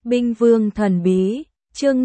Binh Vương Thần Bí, chương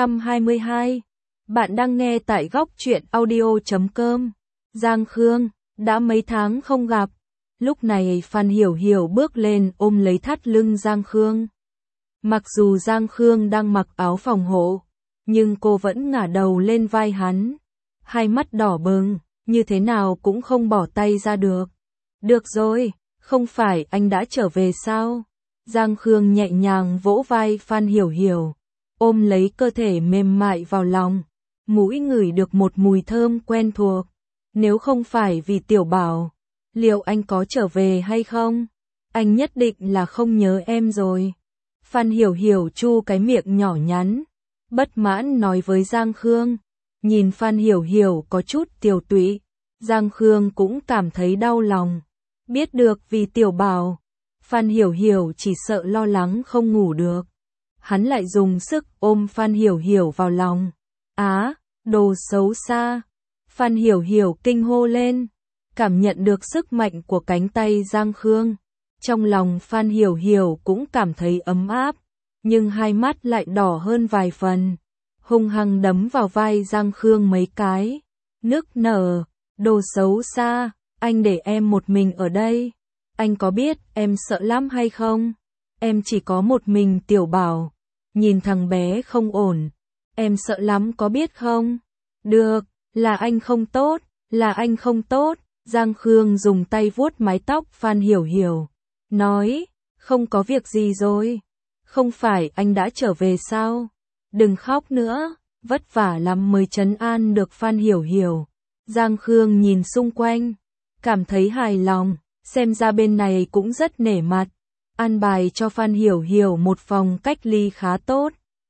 522. Bạn đang nghe tại góc truyện audio.com. Giang Khương, đã mấy tháng không gặp. Lúc này Phan Hiểu Hiểu bước lên ôm lấy thắt lưng Giang Khương. Mặc dù Giang Khương đang mặc áo phòng hộ, nhưng cô vẫn ngả đầu lên vai hắn. Hai mắt đỏ bừng, như thế nào cũng không bỏ tay ra được. Được rồi, không phải anh đã trở về sao? Giang Khương nhẹ nhàng vỗ vai Phan Hiểu Hiểu, ôm lấy cơ thể mềm mại vào lòng, mũi ngửi được một mùi thơm quen thuộc. Nếu không phải vì Tiểu Bảo, liệu anh có trở về hay không? Anh nhất định là không nhớ em rồi. Phan Hiểu Hiểu chu cái miệng nhỏ nhắn, bất mãn nói với Giang Khương. Nhìn Phan Hiểu Hiểu có chút tiều tụy, Giang Khương cũng cảm thấy đau lòng. Biết được vì Tiểu Bảo, Phan Hiểu Hiểu chỉ sợ lo lắng không ngủ được. Hắn lại dùng sức ôm Phan Hiểu Hiểu vào lòng. Á, đồ xấu xa. Phan Hiểu Hiểu kinh hô lên, cảm nhận được sức mạnh của cánh tay Giang Khương. Trong lòng Phan Hiểu Hiểu cũng cảm thấy ấm áp, nhưng hai mắt lại đỏ hơn vài phần. Hung hăng đấm vào vai Giang Khương mấy cái. Nức nở, đồ xấu xa, anh để em một mình ở đây. Anh có biết em sợ lắm hay không? Em chỉ có một mình Tiểu Bảo. Nhìn thằng bé không ổn. Em sợ lắm có biết không? Được, là anh không tốt, là anh không tốt. Giang Khương dùng tay vuốt mái tóc Phan Hiểu Hiểu. Nói, không có việc gì rồi. Không phải anh đã trở về sao? Đừng khóc nữa, vất vả lắm mới trấn an được Phan Hiểu Hiểu. Giang Khương nhìn xung quanh, cảm thấy hài lòng. Xem ra bên này cũng rất nể mặt, an bài cho Phan Hiểu Hiểu một phòng cách ly khá tốt.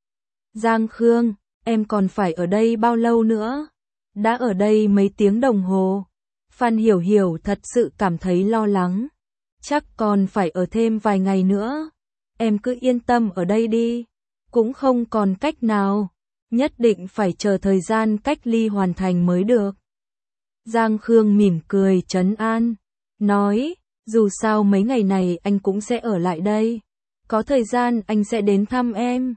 Giang Khương, em còn phải ở đây bao lâu nữa? Đã ở đây mấy tiếng đồng hồ. Phan Hiểu Hiểu thật sự cảm thấy lo lắng. Chắc còn phải ở thêm vài ngày nữa. Em cứ yên tâm ở đây đi. Cũng không còn cách nào. Nhất định phải chờ thời gian cách ly hoàn thành mới được. Giang Khương mỉm cười trấn an. Nói, dù sao mấy ngày này anh cũng sẽ ở lại đây. Có thời gian anh sẽ đến thăm em.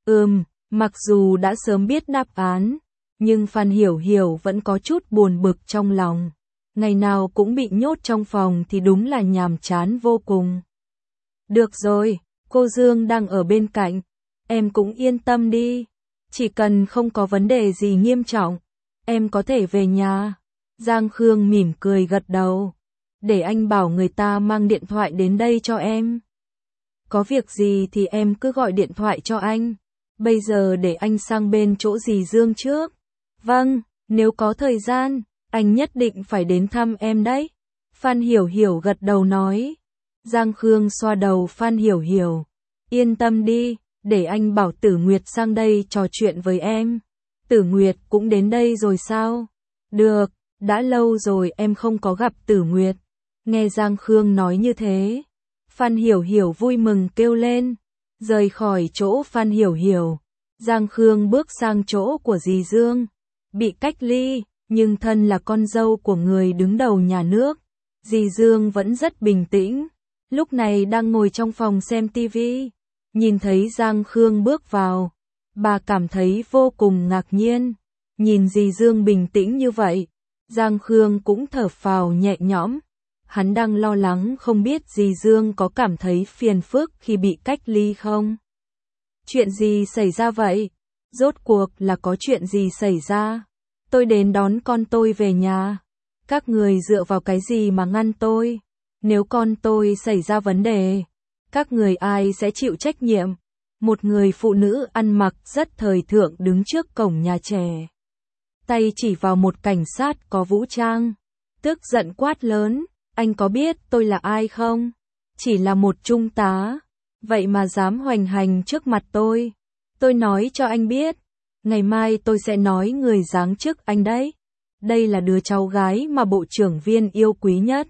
Mặc dù đã sớm biết đáp án, nhưng Phan Hiểu Hiểu vẫn có chút buồn bực trong lòng. Ngày nào cũng bị nhốt trong phòng thì đúng là nhàm chán vô cùng. Được rồi, cô Dương đang ở bên cạnh. Em cũng yên tâm đi. Chỉ cần không có vấn đề gì nghiêm trọng, em có thể về nhà. Giang Khương mỉm cười gật đầu. Để anh bảo người ta mang điện thoại đến đây cho em. Có việc gì thì em cứ gọi điện thoại cho anh. Bây giờ để anh sang bên chỗ dì Dương trước. Vâng, nếu có thời gian, anh nhất định phải đến thăm em đấy. Phan Hiểu Hiểu gật đầu nói. Giang Khương xoa đầu Phan Hiểu Hiểu. Yên tâm đi, để anh bảo Tử Nguyệt sang đây trò chuyện với em. Tử Nguyệt cũng đến đây rồi sao? Được, đã lâu rồi em không có gặp Tử Nguyệt. Nghe Giang Khương nói như thế, Phan Hiểu Hiểu vui mừng kêu lên. Rời khỏi chỗ Phan Hiểu Hiểu, Giang Khương bước sang chỗ của dì Dương. Bị cách ly, nhưng thân là con dâu của người đứng đầu nhà nước, dì Dương vẫn rất bình tĩnh. Lúc này đang ngồi trong phòng xem tivi, nhìn thấy Giang Khương bước vào, bà cảm thấy vô cùng ngạc nhiên. Nhìn dì Dương bình tĩnh như vậy, Giang Khương cũng thở phào nhẹ nhõm. Hắn đang lo lắng không biết dì Dương có cảm thấy phiền phức khi bị cách ly không? Chuyện gì xảy ra vậy? Rốt cuộc là có chuyện gì xảy ra? Tôi đến đón con tôi về nhà. Các người dựa vào cái gì mà ngăn tôi? Nếu con tôi xảy ra vấn đề, các người ai sẽ chịu trách nhiệm? Một người phụ nữ ăn mặc rất thời thượng đứng trước cổng nhà trẻ. Tay chỉ vào một cảnh sát có vũ trang. Tức giận quát lớn. Anh có biết tôi là ai không? Chỉ là một trung tá. Vậy mà dám hoành hành trước mặt tôi. Tôi nói cho anh biết. Ngày mai tôi sẽ nói người giáng chức anh đấy. Đây là đứa cháu gái mà bộ trưởng Viên yêu quý nhất.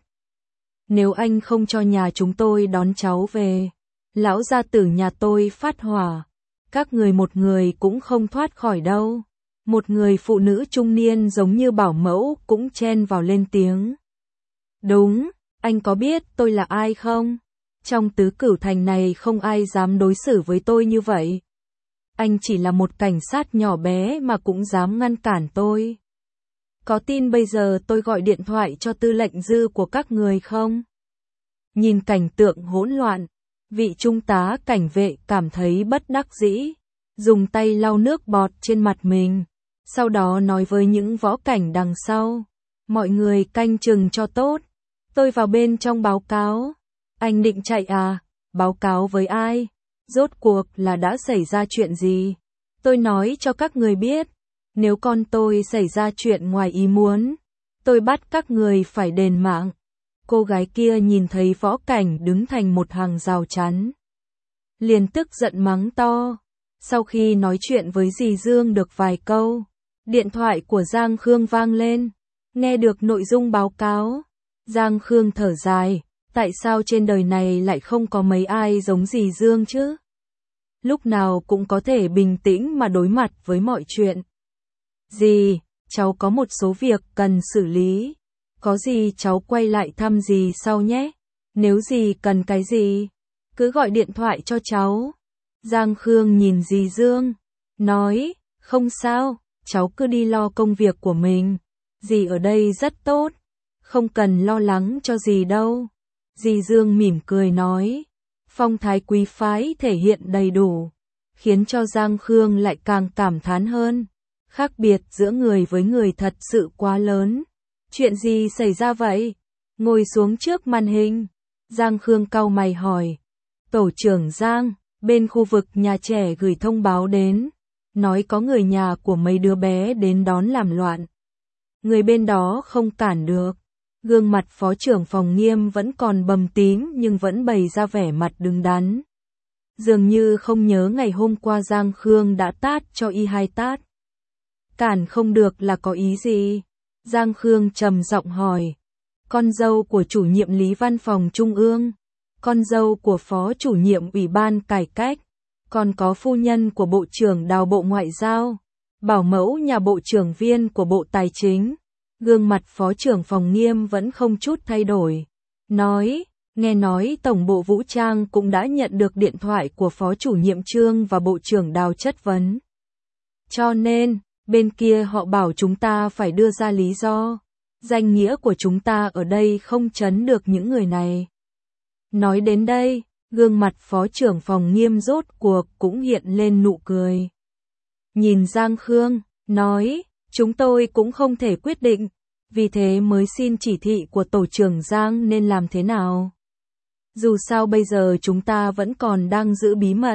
Nếu anh không cho nhà chúng tôi đón cháu về, lão gia tử nhà tôi phát hỏa. Các người một người cũng không thoát khỏi đâu. Một người phụ nữ trung niên giống như bảo mẫu cũng chen vào lên tiếng. Đúng, anh có biết tôi là ai không? Trong Tứ Cửu Thành này không ai dám đối xử với tôi như vậy. Anh chỉ là một cảnh sát nhỏ bé mà cũng dám ngăn cản tôi. Có tin bây giờ tôi gọi điện thoại cho tư lệnh Dư của các người không? Nhìn cảnh tượng hỗn loạn, vị trung tá cảnh vệ cảm thấy bất đắc dĩ, dùng tay lau nước bọt trên mặt mình, sau đó nói với những võ cảnh đằng sau, mọi người canh chừng cho tốt, tôi vào bên trong báo cáo. Anh định chạy à? Báo cáo với ai? Rốt cuộc là đã xảy ra chuyện gì? Tôi nói cho các người biết, nếu con tôi xảy ra chuyện ngoài ý muốn, tôi bắt các người phải đền mạng. Cô gái kia nhìn thấy võ cảnh đứng thành một hàng rào chắn, liền tức giận mắng to. Sau khi nói chuyện với dì Dương được vài câu, điện thoại của Giang Khương vang lên, nghe được nội dung báo cáo. Giang Khương thở dài, tại sao trên đời này lại không có mấy ai giống dì Dương chứ? Lúc nào cũng có thể bình tĩnh mà đối mặt với mọi chuyện. Dì, cháu có một số việc cần xử lý. Có gì cháu quay lại thăm dì sau nhé. Nếu dì cần cái gì, cứ gọi điện thoại cho cháu. Giang Khương nhìn dì Dương, nói, không sao, cháu cứ đi lo công việc của mình. Dì ở đây rất tốt, không cần lo lắng cho dì đâu. Dì Dương mỉm cười nói, phong thái quý phái thể hiện đầy đủ, khiến cho Giang Khương lại càng cảm thán hơn. Khác biệt giữa người với người thật sự quá lớn. Chuyện gì xảy ra vậy? Ngồi xuống trước màn hình. Giang Khương cau mày hỏi. Tổ trưởng Giang, bên khu vực nhà trẻ gửi thông báo đến, nói có người nhà của mấy đứa bé đến đón làm loạn. Người bên đó không cản được. Gương mặt phó trưởng phòng Nghiêm vẫn còn bầm tím nhưng vẫn bày ra vẻ mặt đứng đắn. Dường như không nhớ ngày hôm qua Giang Khương đã tát cho y 2 tát. Cản không được là có ý gì? Giang Khương trầm giọng hỏi. Con dâu của chủ nhiệm Lý Văn phòng Trung ương, con dâu của phó chủ nhiệm Ủy ban Cải cách, còn có phu nhân của Bộ trưởng Đào Bộ Ngoại giao, bảo mẫu nhà Bộ trưởng Viên của Bộ Tài chính. Gương mặt phó trưởng phòng Nghiêm vẫn không chút thay đổi. Nói, nghe nói Tổng bộ Vũ trang cũng đã nhận được điện thoại của phó chủ nhiệm Trương và Bộ trưởng Đào chất vấn. Cho nên, bên kia họ bảo chúng ta phải đưa ra lý do. Danh nghĩa của chúng ta ở đây không trấn được những người này. Nói đến đây, gương mặt phó trưởng phòng Nghiêm rốt cuộc cũng hiện lên nụ cười. Nhìn Giang Khương, nói, chúng tôi cũng không thể quyết định, vì thế mới xin chỉ thị của tổ trưởng Giang nên làm thế nào. Dù sao bây giờ chúng ta vẫn còn đang giữ bí mật.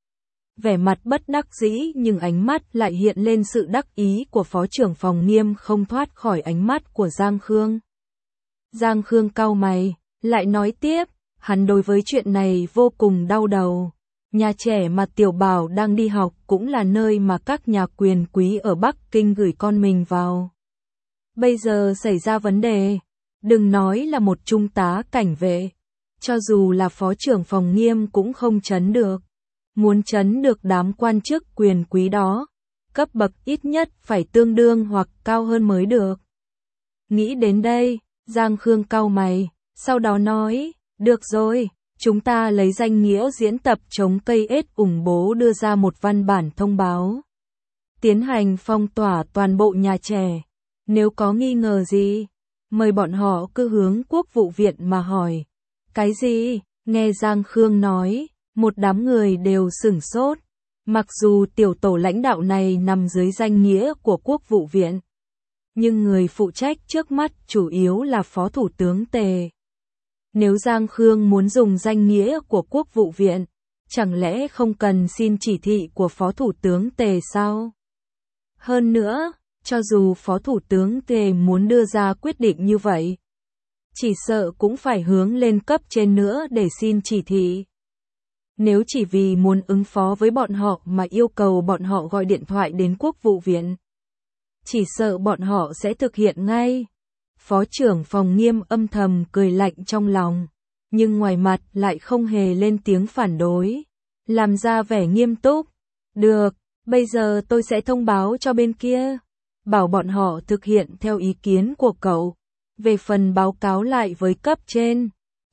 Vẻ mặt bất đắc dĩ nhưng ánh mắt lại hiện lên sự đắc ý của phó trưởng phòng Nghiêm không thoát khỏi ánh mắt của Giang Khương. Giang Khương cau mày, lại nói tiếp, hắn đối với chuyện này vô cùng đau đầu. Nhà trẻ mà Tiểu Bảo đang đi học cũng là nơi mà các nhà quyền quý ở Bắc Kinh gửi con mình vào. Bây giờ xảy ra vấn đề, đừng nói là một trung tá cảnh vệ, cho dù là phó trưởng phòng Nghiêm cũng không trấn được. Muốn trấn được đám quan chức quyền quý đó, cấp bậc ít nhất phải tương đương hoặc cao hơn mới được. Nghĩ đến đây, Giang Khương cau mày, sau đó nói, được rồi, chúng ta lấy danh nghĩa diễn tập chống cây ết ủng bố đưa ra một văn bản thông báo. Tiến hành phong tỏa toàn bộ nhà trẻ. Nếu có nghi ngờ gì, mời bọn họ cứ hướng Quốc vụ viện mà hỏi. Cái gì? Nghe Giang Khương nói, một đám người đều sửng sốt. Mặc dù tiểu tổ lãnh đạo này nằm dưới danh nghĩa của Quốc vụ viện, nhưng người phụ trách trước mắt chủ yếu là Phó Thủ tướng Tề. Nếu Giang Khương muốn dùng danh nghĩa của Quốc vụ viện, chẳng lẽ không cần xin chỉ thị của Phó Thủ tướng Tề sao? Hơn nữa, cho dù Phó Thủ tướng Tề muốn đưa ra quyết định như vậy, chỉ sợ cũng phải hướng lên cấp trên nữa để xin chỉ thị. Nếu chỉ vì muốn ứng phó với bọn họ mà yêu cầu bọn họ gọi điện thoại đến Quốc vụ viện, chỉ sợ bọn họ sẽ thực hiện ngay. Phó trưởng phòng Nghiêm âm thầm cười lạnh trong lòng, nhưng ngoài mặt lại không hề lên tiếng phản đối, làm ra vẻ nghiêm túc. Được, bây giờ tôi sẽ thông báo cho bên kia, bảo bọn họ thực hiện theo ý kiến của cậu. Về phần báo cáo lại với cấp trên,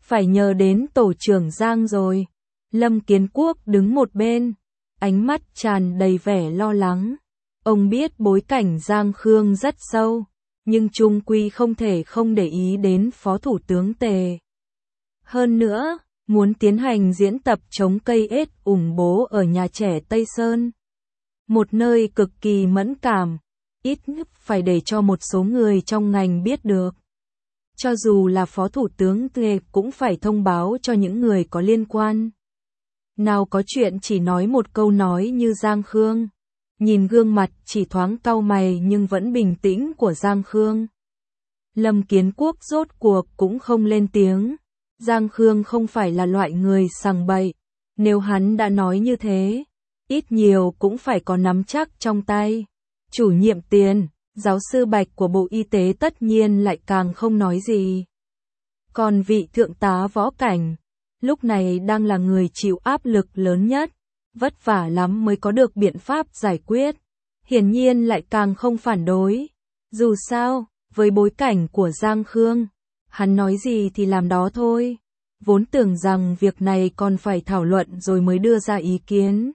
phải nhờ đến tổ trưởng Giang rồi. Lâm Kiến Quốc đứng một bên, ánh mắt tràn đầy vẻ lo lắng. Ông biết bối cảnh Giang Khương rất sâu, nhưng chung quy không thể không để ý đến Phó Thủ tướng Tề. Hơn nữa, muốn tiến hành diễn tập chống cây ết ủng bố ở nhà trẻ Tây Sơn. Một nơi cực kỳ mẫn cảm, ít nhất phải để cho một số người trong ngành biết được. Cho dù là Phó Thủ tướng Tề cũng phải thông báo cho những người có liên quan. Nào có chuyện chỉ nói một câu nói như Giang Khương. Nhìn gương mặt chỉ thoáng cau mày nhưng vẫn bình tĩnh của Giang Khương. Lâm Kiến Quốc rốt cuộc cũng không lên tiếng. Giang Khương không phải là loại người sằng bậy. Nếu hắn đã nói như thế, ít nhiều cũng phải có nắm chắc trong tay. Chủ nhiệm Tiền, giáo sư Bạch của Bộ Y tế tất nhiên lại càng không nói gì. Còn vị thượng tá Võ Cảnh, lúc này đang là người chịu áp lực lớn nhất. Vất vả lắm mới có được biện pháp giải quyết. Hiển nhiên lại càng không phản đối. Dù sao, với bối cảnh của Giang Khương, hắn nói gì thì làm đó thôi. Vốn tưởng rằng việc này còn phải thảo luận rồi mới đưa ra ý kiến.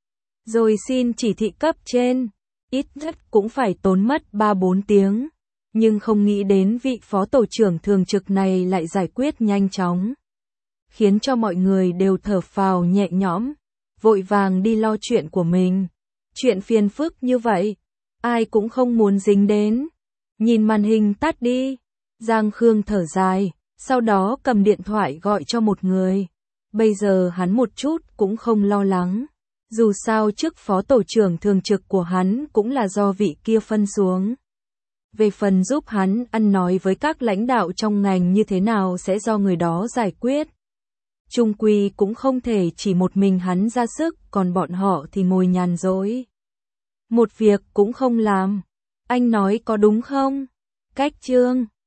Rồi xin chỉ thị cấp trên, ít nhất cũng phải tốn mất 3-4 tiếng. Nhưng không nghĩ đến vị phó tổ trưởng thường trực này lại giải quyết nhanh chóng. Khiến cho mọi người đều thở phào nhẹ nhõm, vội vàng đi lo chuyện của mình. Chuyện phiền phức như vậy, ai cũng không muốn dính đến. Nhìn màn hình tắt đi, Giang Khương thở dài, sau đó cầm điện thoại gọi cho một người. Bây giờ hắn một chút cũng không lo lắng. Dù sao chức phó tổ trưởng thường trực của hắn cũng là do vị kia phân xuống. Về phần giúp hắn ăn nói với các lãnh đạo trong ngành như thế nào sẽ do người đó giải quyết. Chung quy cũng không thể chỉ một mình hắn ra sức, còn bọn họ thì ngồi nhàn rỗi. Một việc cũng không làm. Anh nói có đúng không? Cách Trương